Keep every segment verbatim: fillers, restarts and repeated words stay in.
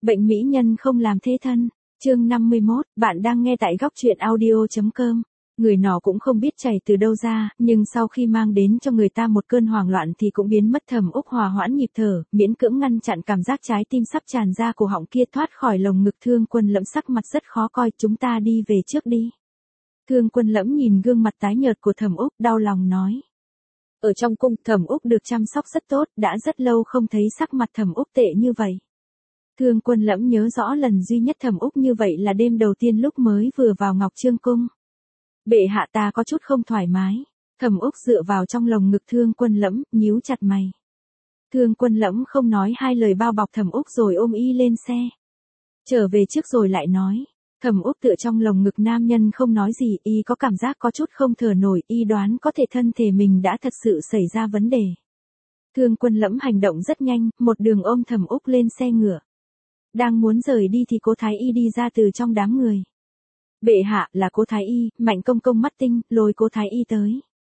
Bệnh mỹ nhân không làm thế thân. Chương năm mươi mốt, bạn đang nghe tại góc truyện audio chấm com. Người nọ cũng không biết chảy từ đâu ra, nhưng sau khi mang đến cho người ta một cơn hoảng loạn thì cũng biến mất. Thẩm Úc hòa hoãn nhịp thở, miễn cưỡng ngăn chặn cảm giác trái tim sắp tràn ra cổ họng kia thoát khỏi lồng ngực Thương Quân Lẫm, sắc mặt rất khó coi. Chúng ta đi về trước đi. Thương Quân Lẫm nhìn gương mặt tái nhợt của Thẩm Úc, đau lòng nói. Ở trong cung, Thẩm Úc được chăm sóc rất tốt, đã rất lâu không thấy sắc mặt Thẩm Úc tệ như vậy. Thương Quân Lẫm nhớ rõ lần duy nhất Thẩm Úc như vậy là đêm đầu tiên lúc mới vừa vào Ngọc Trương cung. Bệ hạ, ta có chút không thoải mái. Thẩm Úc dựa vào trong lồng ngực Thương Quân Lẫm, nhíu chặt mày. Thương Quân Lẫm không nói hai lời bao bọc Thẩm Úc rồi ôm y lên xe. Trở về trước rồi lại nói. Thẩm Úc tựa trong lồng ngực nam nhân không nói gì, y có cảm giác có chút không thở nổi, y đoán có thể thân thể mình đã thật sự xảy ra vấn đề. Thương Quân Lẫm hành động rất nhanh, một đường ôm Thẩm Úc lên xe ngựa. Đang muốn rời đi thì Cố Thái Y đi ra từ trong đám người. Bệ hạ, là Cố Thái Y. Mạnh công công mắt tinh, lôi Cố Thái Y tới.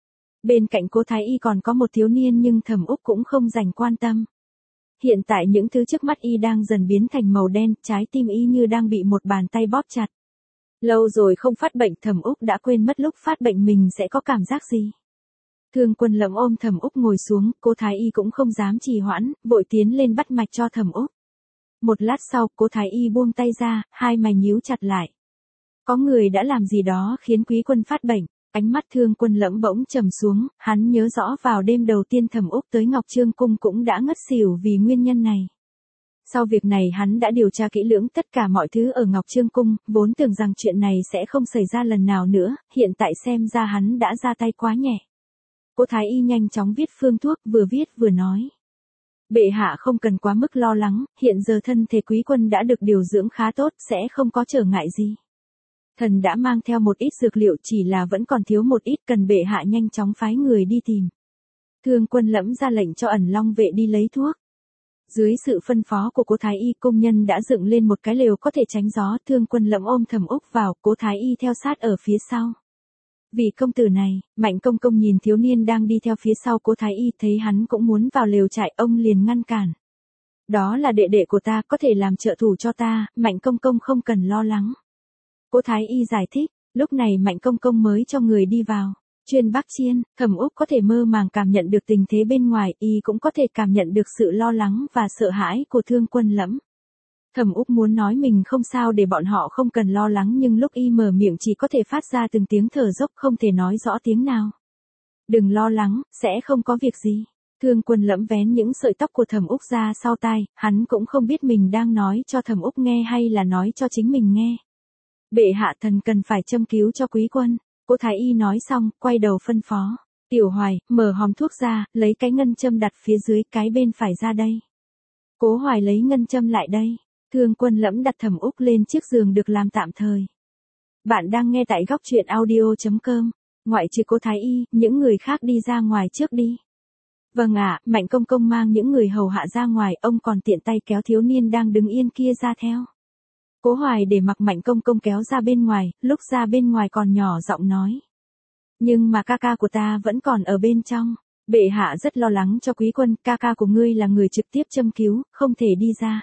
Bên cạnh Cố Thái Y còn có một thiếu niên nhưng Thẩm Úc cũng không dành quan tâm. Hiện tại những thứ trước mắt y đang dần biến thành màu đen, trái tim y như đang bị một bàn tay bóp chặt. Lâu rồi không phát bệnh, Thẩm Úc đã quên mất lúc phát bệnh mình sẽ có cảm giác gì. Thương Quân Lẫm ôm Thẩm Úc ngồi xuống, Cố Thái Y cũng không dám trì hoãn, vội tiến lên bắt mạch cho Thẩm Úc. Một lát sau, Cố Thái Y buông tay ra, hai mày nhíu chặt lại. Có người đã làm gì đó khiến quý quân phát bệnh. Ánh mắt Thương Quân Lẫm bỗng trầm xuống, hắn nhớ rõ vào đêm đầu tiên Thẩm Úc tới Ngọc Trương cung cũng đã ngất xỉu vì nguyên nhân này. Sau việc này hắn đã điều tra kỹ lưỡng tất cả mọi thứ ở Ngọc Trương cung, vốn tưởng rằng chuyện này sẽ không xảy ra lần nào nữa, hiện tại xem ra hắn đã ra tay quá nhẹ. Cố Thái Y nhanh chóng viết phương thuốc, vừa viết vừa nói. Bệ hạ không cần quá mức lo lắng, hiện giờ thân thể quý quân đã được điều dưỡng khá tốt, sẽ không có trở ngại gì. Thần đã mang theo một ít dược liệu, chỉ là vẫn còn thiếu một ít, cần bệ hạ nhanh chóng phái người đi tìm. Thương Quân Lẫm ra lệnh cho ẩn long vệ đi lấy thuốc. Dưới sự phân phó của Cố Thái Y, công nhân đã dựng lên một cái lều có thể tránh gió. Thương Quân Lẫm ôm Thẩm Úc vào, Cố Thái Y theo sát ở phía sau. Vì công tử này, Mạnh công công nhìn thiếu niên đang đi theo phía sau Cố Thái Y, thấy hắn cũng muốn vào lều trại, ông liền ngăn cản. Đó là đệ đệ của ta, có thể làm trợ thủ cho ta, Mạnh công công không cần lo lắng. Cố Thái Y giải thích, lúc này Mạnh công công mới cho người đi vào. Chuyên Bắc Chiên, Thẩm Úc có thể mơ màng cảm nhận được tình thế bên ngoài, y cũng có thể cảm nhận được sự lo lắng và sợ hãi của Thương Quân Lẫm. Thẩm Úc muốn nói mình không sao để bọn họ không cần lo lắng, nhưng lúc y mở miệng chỉ có thể phát ra từng tiếng thở dốc, không thể nói rõ tiếng nào. Đừng lo lắng, sẽ không có việc gì. Thương Quân Lẫm vén những sợi tóc của Thẩm Úc ra sau tai, hắn cũng không biết mình đang nói cho Thẩm Úc nghe hay là nói cho chính mình nghe. Bệ hạ, thần cần phải châm cứu cho quý quân. Cố Thái Y nói xong, quay đầu phân phó. Tiểu Hoài, mở hòm thuốc ra, lấy cái ngân châm đặt phía dưới, cái bên phải ra đây. Cố Hoài lấy ngân châm lại đây. Thương Quân Lẫm đặt Thẩm Úc lên chiếc giường được làm tạm thời. Bạn đang nghe tại góc truyện audio chấm com. Ngoại trừ Cố Thái Y, những người khác đi ra ngoài trước đi. Vâng ạ, Mạnh công công mang những người hầu hạ ra ngoài, ông còn tiện tay kéo thiếu niên đang đứng yên kia ra theo. Cố Hoài để mặc Mạnh công công kéo ra bên ngoài, lúc ra bên ngoài còn nhỏ giọng nói. Nhưng mà ca ca của ta vẫn còn ở bên trong. Bệ hạ rất lo lắng cho quý quân, ca ca của ngươi là người trực tiếp châm cứu, không thể đi ra.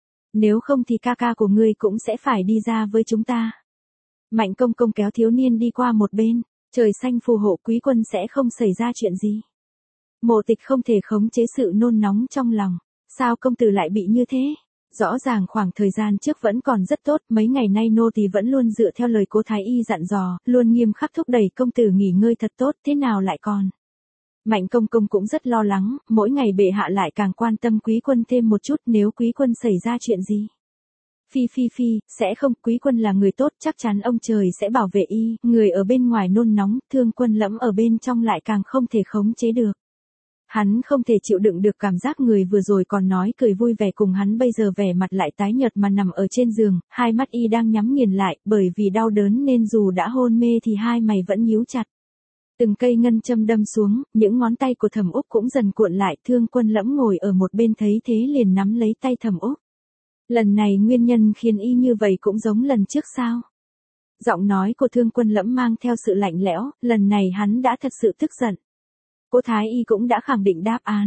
Nếu không thì ca ca của ngươi cũng sẽ phải đi ra với chúng ta. Mạnh công công kéo thiếu niên đi qua một bên, trời xanh phù hộ, quý quân sẽ không xảy ra chuyện gì. Mộ Tịch không thể khống chế sự nôn nóng trong lòng, sao công tử lại bị như thế? Rõ ràng khoảng thời gian trước vẫn còn rất tốt, mấy ngày nay nô tỳ vẫn luôn dựa theo lời Cố Thái Y dặn dò, luôn nghiêm khắc thúc đẩy công tử nghỉ ngơi thật tốt, thế nào lại còn? Mạnh công công cũng rất lo lắng, mỗi ngày bệ hạ lại càng quan tâm quý quân thêm một chút, nếu quý quân xảy ra chuyện gì. Phi phi phi, sẽ không, quý quân là người tốt, chắc chắn ông trời sẽ bảo vệ y, người ở bên ngoài nôn nóng, Thương Quân Lẫm ở bên trong lại càng không thể khống chế được. Hắn không thể chịu đựng được cảm giác người vừa rồi còn nói cười vui vẻ cùng hắn bây giờ vẻ mặt lại tái nhợt mà nằm ở trên giường, hai mắt y đang nhắm nghiền lại, bởi vì đau đớn nên dù đã hôn mê thì hai mày vẫn nhíu chặt. Từng cây ngân châm đâm xuống, những ngón tay của Thẩm Úc cũng dần cuộn lại, Thương Quân Lẫm ngồi ở một bên thấy thế liền nắm lấy tay Thẩm Úc. Lần này nguyên nhân khiến y như vậy cũng giống lần trước sao? Giọng nói của Thương Quân Lẫm mang theo sự lạnh lẽo, lần này hắn đã thật sự tức giận. Cố Thái Y cũng đã khẳng định đáp án.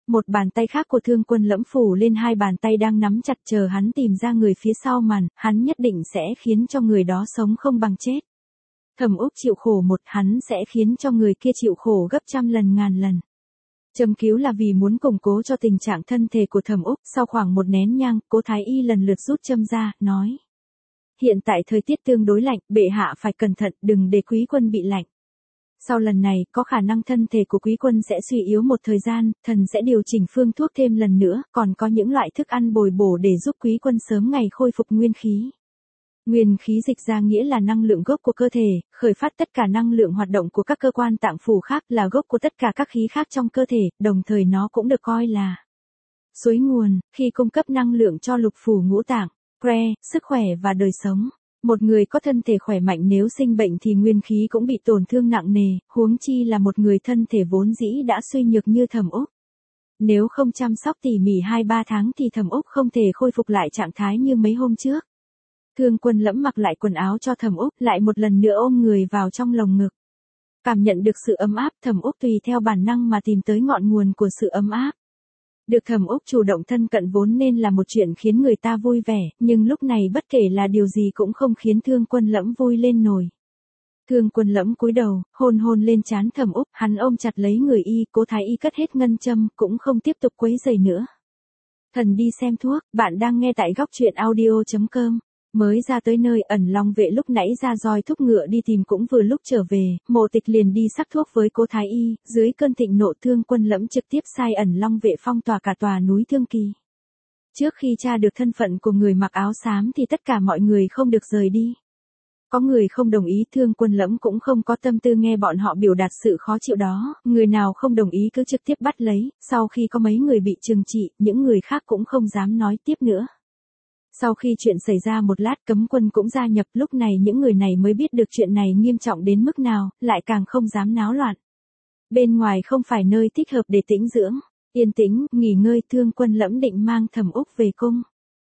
Một bàn tay khác của Thương Quân Lẫm phủ lên hai bàn tay đang nắm chặt chờ hắn tìm ra người phía sau màn, hắn nhất định sẽ khiến cho người đó sống không bằng chết. Thẩm Úc chịu khổ một, hắn sẽ khiến cho người kia chịu khổ gấp trăm lần ngàn lần. Châm cứu là vì muốn củng cố cho tình trạng thân thể của Thẩm Úc, sau khoảng một nén nhang, Cố Thái Y lần lượt rút châm ra, nói. Hiện tại thời tiết tương đối lạnh, bệ hạ phải cẩn thận, đừng để quý quân bị lạnh. Sau lần này, có khả năng thân thể của quý quân sẽ suy yếu một thời gian, thần sẽ điều chỉnh phương thuốc thêm lần nữa, còn có những loại thức ăn bồi bổ để giúp quý quân sớm ngày khôi phục nguyên khí. Nguyên khí dịch ra nghĩa là năng lượng gốc của cơ thể, khởi phát tất cả năng lượng hoạt động của các cơ quan tạng phủ khác, là gốc của tất cả các khí khác trong cơ thể, đồng thời nó cũng được coi là suối nguồn, khi cung cấp năng lượng cho lục phủ ngũ tạng, khỏe, sức khỏe và đời sống. Một người có thân thể khỏe mạnh nếu sinh bệnh thì nguyên khí cũng bị tổn thương nặng nề, huống chi là một người thân thể vốn dĩ đã suy nhược như Thẩm Úc. Nếu không chăm sóc tỉ mỉ hai ba tháng thì Thẩm Úc không thể khôi phục lại trạng thái như mấy hôm trước. Thương Quân Lẫm mặc lại quần áo cho Thẩm Úc, lại một lần nữa ôm người vào trong lồng ngực. Cảm nhận được sự ấm áp, Thẩm Úc tùy theo bản năng mà tìm tới ngọn nguồn của sự ấm áp. Được Thẩm Úc chủ động thân cận vốn nên là một chuyện khiến người ta vui vẻ, nhưng lúc này bất kể là điều gì cũng không khiến Thương Quân Lẫm vui lên nổi. Thương Quân Lẫm cúi đầu, hôn hôn lên trán Thẩm Úc, hắn ôm chặt lấy người y, Cố Thái Y cất hết ngân châm, cũng không tiếp tục quấy rầy nữa. Thần đi xem thuốc, bạn đang nghe tại góc truyện audio chấm com. Mới ra tới nơi, Ẩn Long vệ lúc nãy ra roi thúc ngựa đi tìm cũng vừa lúc trở về, Mộ Tịch liền đi sắc thuốc với Cố Thái Y, dưới cơn thịnh nộ Thương Quân Lẫm trực tiếp sai Ẩn Long vệ phong tỏa cả tòa núi Thương Kỳ. Trước khi tra được thân phận của người mặc áo xám thì tất cả mọi người không được rời đi. Có người không đồng ý, Thương Quân Lẫm cũng không có tâm tư nghe bọn họ biểu đạt sự khó chịu đó, người nào không đồng ý cứ trực tiếp bắt lấy, sau khi có mấy người bị trừng trị, những người khác cũng không dám nói tiếp nữa. Sau khi chuyện xảy ra một lát, cấm quân cũng gia nhập, lúc này những người này mới biết được chuyện này nghiêm trọng đến mức nào, lại càng không dám náo loạn. Bên ngoài không phải nơi thích hợp để tĩnh dưỡng, yên tĩnh, nghỉ ngơi. Thương Quân Lẫm định mang Thẩm Úc về cung.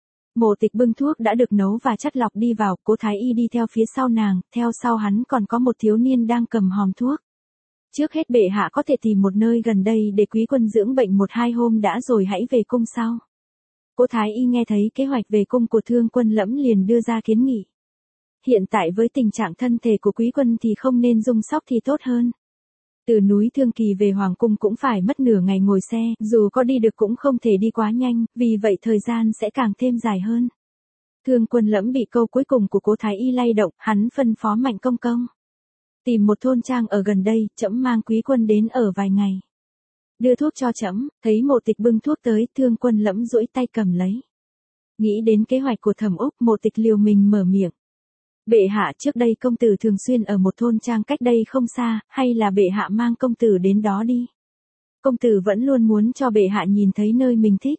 Mộ Tịch bưng thuốc đã được nấu và chắt lọc đi vào, Cố Thái Y đi theo phía sau nàng, theo sau hắn còn có một thiếu niên đang cầm hòm thuốc. Trước hết bệ hạ có thể tìm một nơi gần đây để quý quân dưỡng bệnh một hai hôm đã rồi hãy về cung sau. Cố Thái Y nghe thấy kế hoạch về cung của Thương Quân Lẫm liền đưa ra kiến nghị. Hiện tại với tình trạng thân thể của quý quân thì không nên dung sóc thì tốt hơn. Từ núi Thương Kỳ về Hoàng cung cũng phải mất nửa ngày ngồi xe, dù có đi được cũng không thể đi quá nhanh, vì vậy thời gian sẽ càng thêm dài hơn. Thương Quân Lẫm bị câu cuối cùng của Cố Thái Y lay động, hắn phân phó Mạnh Công Công. Tìm một thôn trang ở gần đây, trẫm mang quý quân đến ở vài ngày. Đưa thuốc cho trẫm. Thấy Mộ Tịch bưng thuốc tới, Thương Quân Lẫm duỗi tay cầm lấy. Nghĩ đến kế hoạch của Thẩm Úc, Mộ Tịch liều mình mở miệng. Bệ hạ, trước đây công tử thường xuyên ở một thôn trang cách đây không xa, hay là bệ hạ mang công tử đến đó đi. Công tử vẫn luôn muốn cho bệ hạ nhìn thấy nơi mình thích.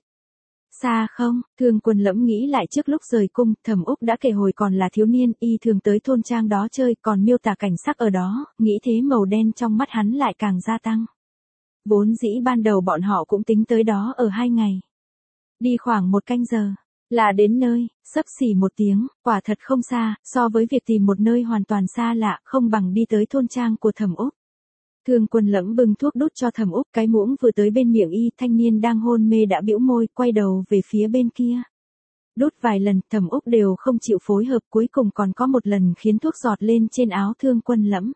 Xa không? Thương Quân Lẫm nghĩ lại trước lúc rời cung, Thẩm Úc đã kể hồi còn là thiếu niên, y thường tới thôn trang đó chơi, còn miêu tả cảnh sắc ở đó, nghĩ thế màu đen trong mắt hắn lại càng gia tăng. Vốn dĩ ban đầu bọn họ cũng tính tới đó ở hai ngày. Đi khoảng một canh giờ, là đến nơi, xấp xỉ một tiếng, quả thật không xa, so với việc tìm một nơi hoàn toàn xa lạ, không bằng đi tới thôn trang của Thẩm Úc. Thương Quân Lẫm bưng thuốc đút cho Thẩm Úc, cái muỗng vừa tới bên miệng y, thanh niên đang hôn mê đã bĩu môi, quay đầu về phía bên kia. Đút vài lần, Thẩm Úc đều không chịu phối hợp, cuối cùng còn có một lần khiến thuốc giọt lên trên áo Thương Quân Lẫm.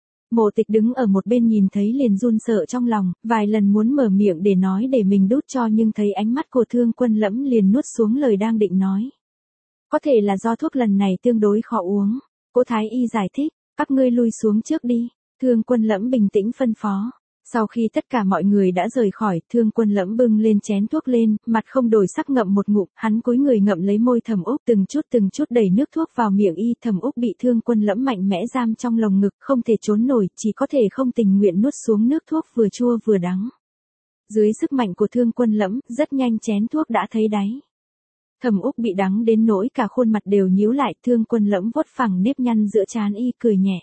Mộ Tịch đứng ở một bên nhìn thấy liền run sợ trong lòng, vài lần muốn mở miệng để nói để mình đút cho nhưng thấy ánh mắt của Thương Quân Lẫm liền nuốt xuống lời đang định nói. Có thể là do thuốc lần này tương đối khó uống. Cố Thái Y giải thích, các ngươi lui xuống trước đi. Thương Quân Lẫm bình tĩnh phân phó. Sau khi tất cả mọi người đã rời khỏi, Thương Quân Lẫm bưng lên chén thuốc lên, mặt không đổi sắc ngậm một ngụm, hắn cúi người ngậm lấy môi Thẩm Úc, từng chút từng chút đẩy nước thuốc vào miệng y. Thẩm Úc bị Thương Quân Lẫm mạnh mẽ giam trong lồng ngực, không thể trốn nổi, chỉ có thể không tình nguyện nuốt xuống nước thuốc vừa chua vừa đắng. Dưới sức mạnh của Thương Quân Lẫm, rất nhanh chén thuốc đã thấy đáy. Thẩm Úc bị đắng đến nỗi cả khuôn mặt đều nhíu lại, Thương Quân Lẫm vuốt phẳng nếp nhăn giữa trán y, cười nhẹ.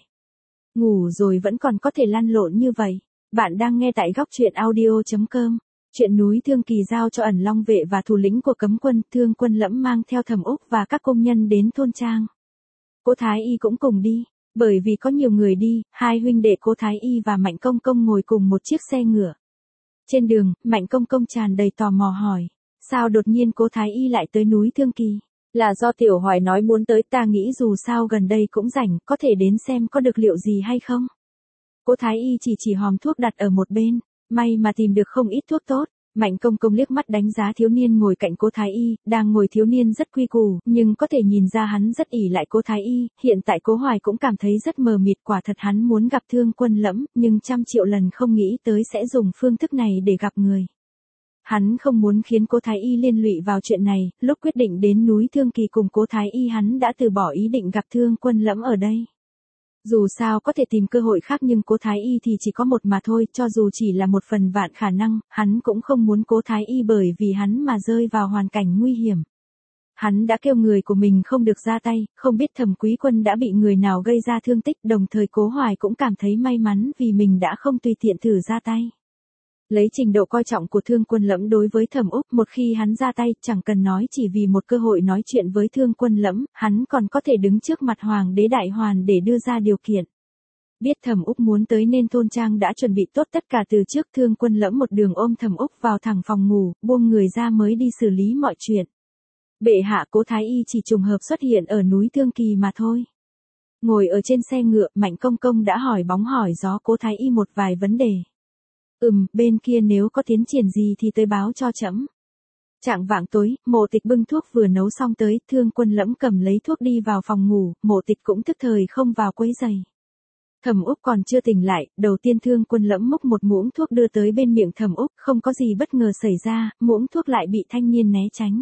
Ngủ rồi vẫn còn có thể lăn lộn như vậy. Bạn đang nghe tại góc truyện audio chấm com. Chuyện núi Thương Kỳ giao cho Ẩn Long vệ và thủ lĩnh của cấm quân, Thương Quân Lẫm mang theo Thẩm Úc và các công nhân đến thôn trang. Cố Thái Y cũng cùng đi, bởi vì có nhiều người đi, hai huynh đệ Cố Thái Y và Mạnh Công Công ngồi cùng một chiếc xe ngựa. Trên đường, Mạnh Công Công tràn đầy tò mò hỏi. Sao đột nhiên cố Thái Y lại tới núi Thương Kỳ? Là do Tiểu Hoài nói muốn tới, ta nghĩ dù sao gần đây cũng rảnh, có thể đến xem có được liệu gì hay không. Cố Thái Y chỉ chỉ hòm thuốc đặt ở một bên, may mà tìm được không ít thuốc tốt. Mạnh Công Công liếc mắt đánh giá thiếu niên ngồi cạnh Cố Thái Y, đang ngồi thiếu niên rất quy củ, nhưng có thể nhìn ra hắn rất ỷ lại Cố Thái Y, hiện tại Cố Hoài cũng cảm thấy rất mờ mịt, quả thật hắn muốn gặp Thương Quân Lẫm, nhưng trăm triệu lần không nghĩ tới sẽ dùng phương thức này để gặp người. Hắn không muốn khiến Cố Thái Y liên lụy vào chuyện này, lúc quyết định đến núi Thương Kỳ cùng Cố Thái Y hắn đã từ bỏ ý định gặp Thương Quân Lẫm ở đây. Dù sao có thể tìm cơ hội khác nhưng Cố Thái Y thì chỉ có một mà thôi, cho dù chỉ là một phần vạn khả năng, hắn cũng không muốn Cố Thái Y bởi vì hắn mà rơi vào hoàn cảnh nguy hiểm. Hắn đã kêu người của mình không được ra tay, không biết Thẩm Quý Quân đã bị người nào gây ra thương tích, đồng thời Cố Hoài cũng cảm thấy may mắn vì mình đã không tùy tiện thử ra tay. Lấy trình độ coi trọng của Thương Quân Lẫm đối với Thẩm Úc, một khi hắn ra tay, chẳng cần nói chỉ vì một cơ hội nói chuyện với Thương Quân Lẫm, hắn còn có thể đứng trước mặt Hoàng đế Đại Hoàn để đưa ra điều kiện. Biết Thẩm Úc muốn tới nên Tôn Trang đã chuẩn bị tốt tất cả từ trước. Thương Quân Lẫm một đường ôm Thẩm Úc vào thẳng phòng ngủ, buông người ra mới đi xử lý mọi chuyện. Bệ hạ, Cố Thái Y chỉ trùng hợp xuất hiện ở núi Thương Kỳ mà thôi. Ngồi ở trên xe ngựa, Mạnh Công Công đã hỏi bóng hỏi gió Cố Thái Y một vài vấn đề. Ừm, bên kia nếu có tiến triển gì thì tới báo cho trẫm. Trạng vạng tối, Mộ Tịch bưng thuốc vừa nấu xong tới, Thương Quân Lẫm cầm lấy thuốc đi vào phòng ngủ, Mộ Tịch cũng tức thời không vào quấy rầy. Thẩm Úc còn chưa tỉnh lại, đầu tiên Thương Quân Lẫm múc một muỗng thuốc đưa tới bên miệng Thẩm Úc, không có gì bất ngờ xảy ra, muỗng thuốc lại bị thanh niên né tránh.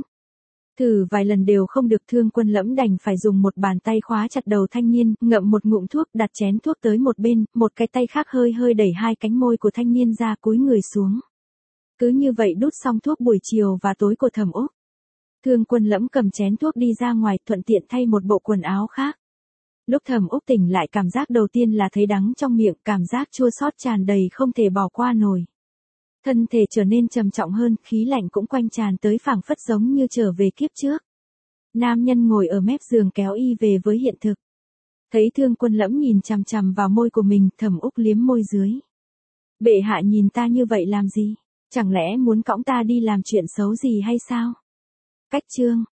Thử vài lần đều không được, Thương Quân Lẫm đành phải dùng một bàn tay khóa chặt đầu thanh niên, ngậm một ngụm thuốc, đặt chén thuốc tới một bên, một cái tay khác hơi hơi đẩy hai cánh môi của thanh niên ra, cúi người xuống. Cứ như vậy đút xong thuốc buổi chiều và tối của Thẩm Úc. Thương Quân Lẫm cầm chén thuốc đi ra ngoài, thuận tiện thay một bộ quần áo khác. Lúc Thẩm Úc tỉnh lại, cảm giác đầu tiên là thấy đắng trong miệng, cảm giác chua xót tràn đầy không thể bỏ qua nổi. Thân thể trở nên trầm trọng hơn, khí lạnh cũng quanh tràn tới, phảng phất giống như trở về kiếp trước. Nam nhân ngồi ở mép giường kéo y về với hiện thực. Thấy Thương Quân Lẫm nhìn chằm chằm vào môi của mình, Thẩm Úc liếm môi dưới. Bệ hạ nhìn ta như vậy làm gì? Chẳng lẽ muốn cõng ta đi làm chuyện xấu gì hay sao? Cách chương